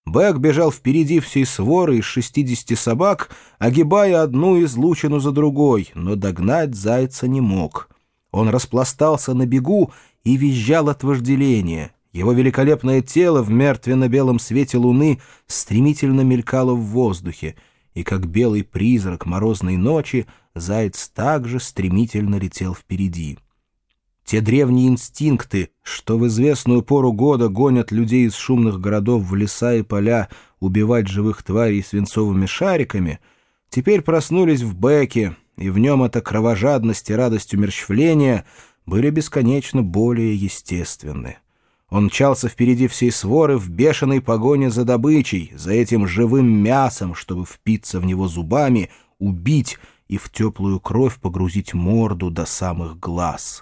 Бэк бежал впереди всей своры из 60 собак, огибая одну излучину за другой, но догнать зайца не мог. Он распластался на бегу и визжал от вожделения. Его великолепное тело в мертвенно-белом свете луны стремительно мелькало в воздухе, и как белый призрак морозной ночи заяц также стремительно летел впереди. Те древние инстинкты, что в известную пору года гонят людей из шумных городов в леса и поля убивать живых тварей свинцовыми шариками, теперь проснулись в Бэке, и в нем эта кровожадность и радость умерщвления были бесконечно более естественны. Он мчался впереди всей своры в бешеной погоне за добычей, за этим живым мясом, чтобы впиться в него зубами, убить и в теплую кровь погрузить морду до самых глаз.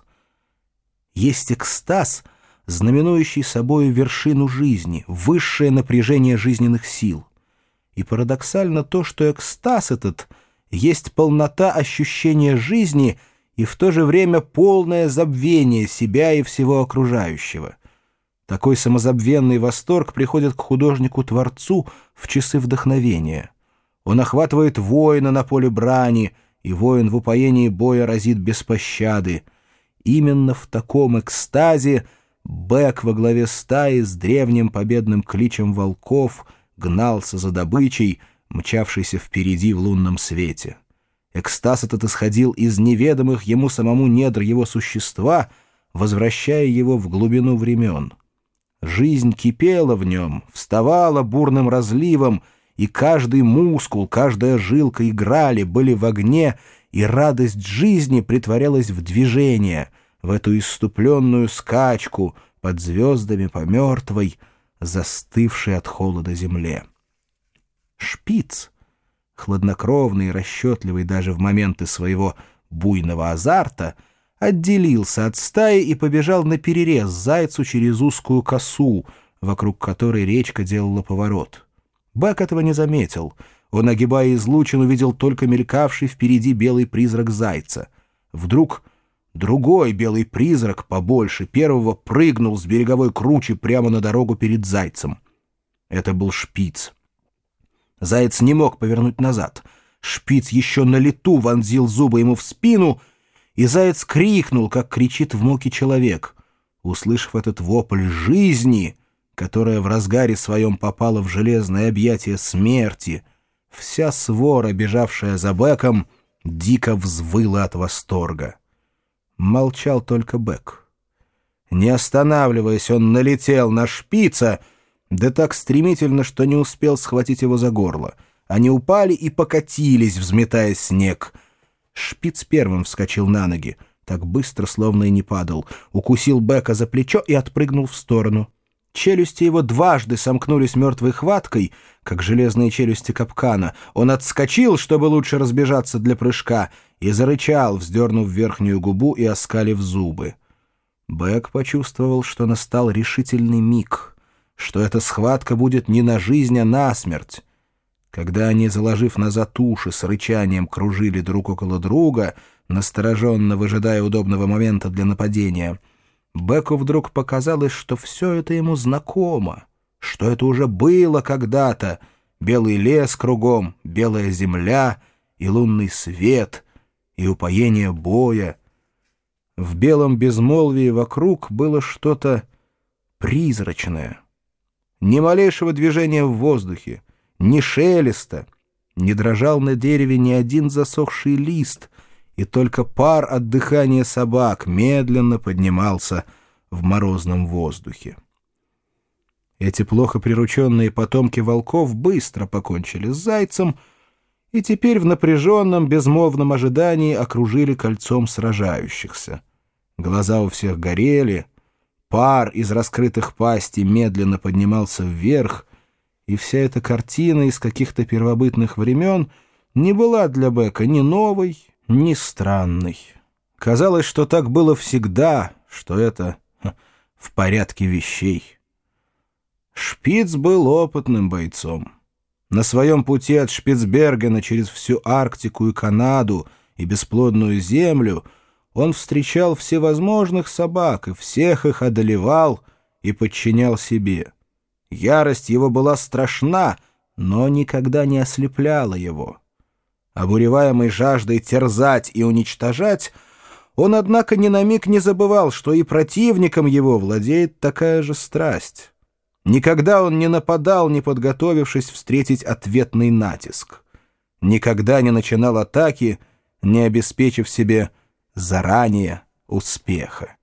Есть экстаз, знаменующий собою вершину жизни, высшее напряжение жизненных сил. И парадоксально то, что экстаз этот есть полнота ощущения жизни и в то же время полное забвение себя и всего окружающего. Такой самозабвенный восторг приходит к художнику-творцу в часы вдохновения. Он охватывает воина на поле брани, и воин в упоении боя разит без пощады. Именно в таком экстазе Бэк во главе стаи с древним победным кличем волков гнался за добычей, мчавшейся впереди в лунном свете. Экстаз этот исходил из неведомых ему самому недр его существа, возвращая его в глубину времен. Жизнь кипела в нем, вставала бурным разливом, и каждый мускул, каждая жилка играли, были в огне, и радость жизни притворялась в движение, в эту исступленную скачку под звездами по мертвой, застывшей от холода земле. Шпиц, хладнокровный и расчетливый даже в моменты своего буйного азарта, отделился от стаи и побежал наперерез зайцу через узкую косу, вокруг которой речка делала поворот. Бэк этого не заметил. Он, огибая излучин, увидел только мелькавший впереди белый призрак зайца. Вдруг другой белый призрак, побольше первого, прыгнул с береговой кручи прямо на дорогу перед зайцем. Это был Шпиц. Заяц не мог повернуть назад. Шпиц еще на лету вонзил зубы ему в спину, и заяц крикнул, как кричит в муке человек. Услышав этот вопль жизни, которая в разгаре своем попала в железное объятие смерти, вся свора, бежавшая за Бэком, дико взвыла от восторга. Молчал только Бэк. Не останавливаясь, он налетел на Шпица, да так стремительно, что не успел схватить его за горло. Они упали и покатились, взметая снег. Шпиц первым вскочил на ноги, так быстро, словно и не падал, укусил Бэка за плечо и отпрыгнул в сторону. Челюсти его дважды сомкнулись мертвой хваткой, как железные челюсти капкана. Он отскочил, чтобы лучше разбежаться для прыжка, и зарычал, вздернув верхнюю губу и оскалив зубы. Бэк почувствовал, что настал решительный миг, что эта схватка будет не на жизнь, а на смерть. Когда они, заложив назад уши, с рычанием кружили друг около друга, настороженно выжидая удобного момента для нападения, Бэку вдруг показалось, что все это ему знакомо, что это уже было когда-то: белый лес кругом, белая земля и лунный свет, и упоение боя. В белом безмолвии вокруг было что-то призрачное. Ни малейшего движения в воздухе, ни шелеста, не дрожал на дереве ни один засохший лист, и только пар от дыхания собак медленно поднимался в морозном воздухе. Эти плохо прирученные потомки волков быстро покончили с зайцем и теперь в напряженном безмолвном ожидании окружили кольцом сражающихся. Глаза у всех горели, пар из раскрытых пастей медленно поднимался вверх, и вся эта картина из каких-то первобытных времен не была для Бэка ни новой, ни странной. Казалось, что так было всегда, что это в порядке вещей. Шпиц был опытным бойцом. На своем пути от Шпицбергена через всю Арктику и Канаду и бесплодную землю он встречал всевозможных собак и всех их одолевал и подчинял себе. Ярость его была страшна, но никогда не ослепляла его. Обуреваемый жаждой терзать и уничтожать, он, однако, ни на миг не забывал, что и противником его владеет такая же страсть. Никогда он не нападал, не подготовившись встретить ответный натиск. Никогда не начинал атаки, не обеспечив себе заранее успеха.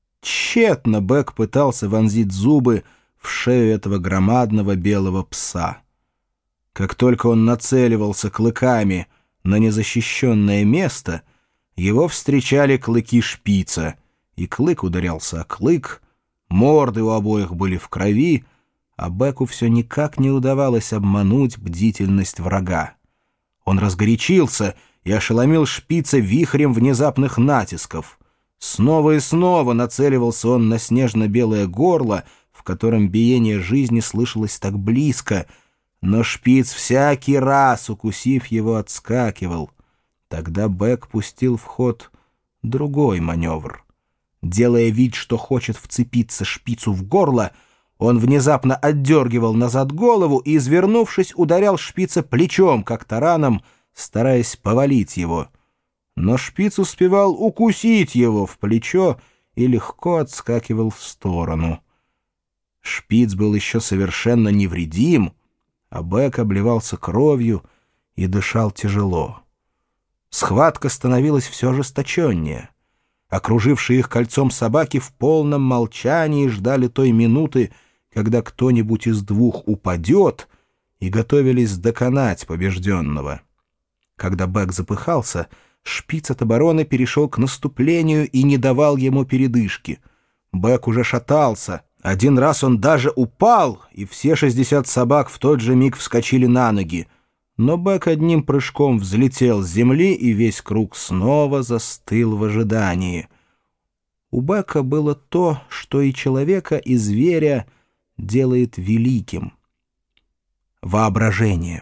Тщетно Бэк пытался вонзить зубы в шею этого громадного белого пса. Как только он нацеливался клыками на незащищенное место, его встречали клыки шпица, и клык ударялся о клык, морды у обоих были в крови, а Бэку все никак не удавалось обмануть бдительность врага. Он разгорячился и ошеломил шпица вихрем внезапных натисков. Снова и снова нацеливался он на снежно-белое горло, в котором биение жизни слышалось так близко, но шпиц всякий раз, укусив его, отскакивал. Тогда Бэк пустил в ход другой маневр. Делая вид, что хочет вцепиться шпицу в горло, он внезапно отдергивал назад голову и, извернувшись, ударял шпица плечом, как тараном, стараясь повалить его. Но шпиц успевал укусить его в плечо и легко отскакивал в сторону. Шпиц был еще совершенно невредим, а Бэк обливался кровью и дышал тяжело. Схватка становилась все ожесточеннее. Окружившие их кольцом собаки в полном молчании ждали той минуты, когда кто-нибудь из двух упадет, и готовились доконать побежденного. Когда Бэк запыхался, шпиц от обороны перешел к наступлению и не давал ему передышки. Бэк уже шатался. Один раз он даже упал, и все 60 собак в тот же миг вскочили на ноги. Но Бэк одним прыжком взлетел с земли, и весь круг снова застыл в ожидании. У Бэка было то, что и человека, и зверя делает великим — воображение.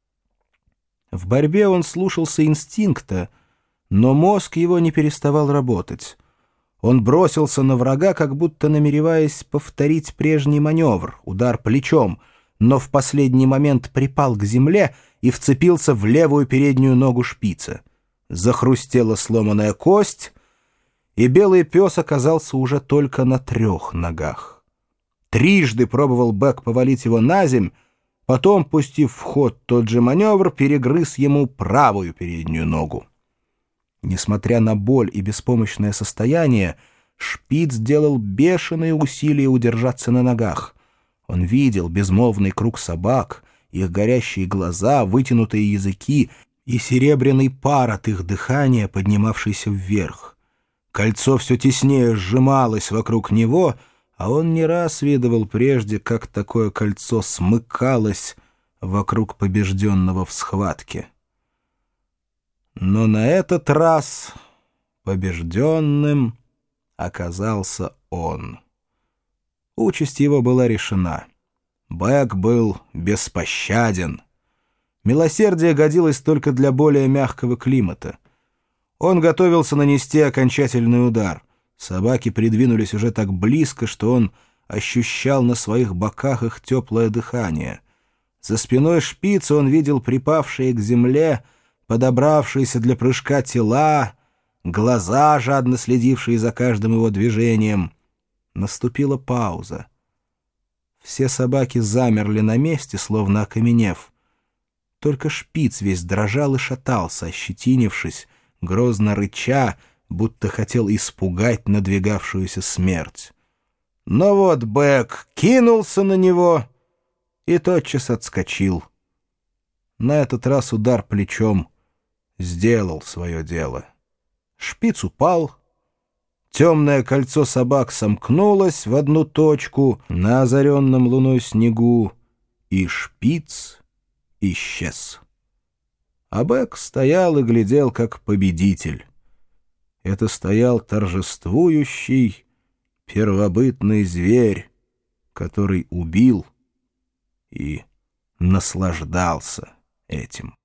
В борьбе он слушался инстинкта, но мозг его не переставал работать. Он бросился на врага, как будто намереваясь повторить прежний маневр — удар плечом, но в последний момент припал к земле и вцепился в левую переднюю ногу шпица. Захрустела сломанная кость, и белый пес оказался уже только на 3 ногах. Трижды пробовал Бэк повалить его на земь, потом, пустив в ход тот же маневр, перегрыз ему правую переднюю ногу. Несмотря на боль и беспомощное состояние, шпиц делал бешеные усилия удержаться на ногах. Он видел безмолвный круг собак, их горящие глаза, вытянутые языки и серебряный пар от их дыхания, поднимавшийся вверх. Кольцо все теснее сжималось вокруг него, а он не раз видывал прежде, как такое кольцо смыкалось вокруг побежденного в схватке. Но на этот раз побежденным оказался он. Участь его была решена. Бэк был беспощаден. Милосердие годилось только для более мягкого климата. Он готовился нанести окончательный удар. Собаки придвинулись уже так близко, что он ощущал на своих боках их теплое дыхание. За спиной шпица он видел припавшие к земле, подобравшиеся для прыжка тела, глаза, жадно следившие за каждым его движением. Наступила пауза. Все собаки замерли на месте, словно окаменев. Только шпиц весь дрожал и шатался, ощетинившись, грозно рыча, будто хотел испугать надвигавшуюся смерть. Но вот Бэк кинулся на него и тотчас отскочил. На этот раз удар плечом сделал свое дело. Шпиц упал. Темное кольцо собак сомкнулось в одну точку на озаренном луной снегу, и шпиц исчез. А Бэк стоял и глядел, как победитель. Это стоял торжествующий, первобытный зверь, который убил и наслаждался этим.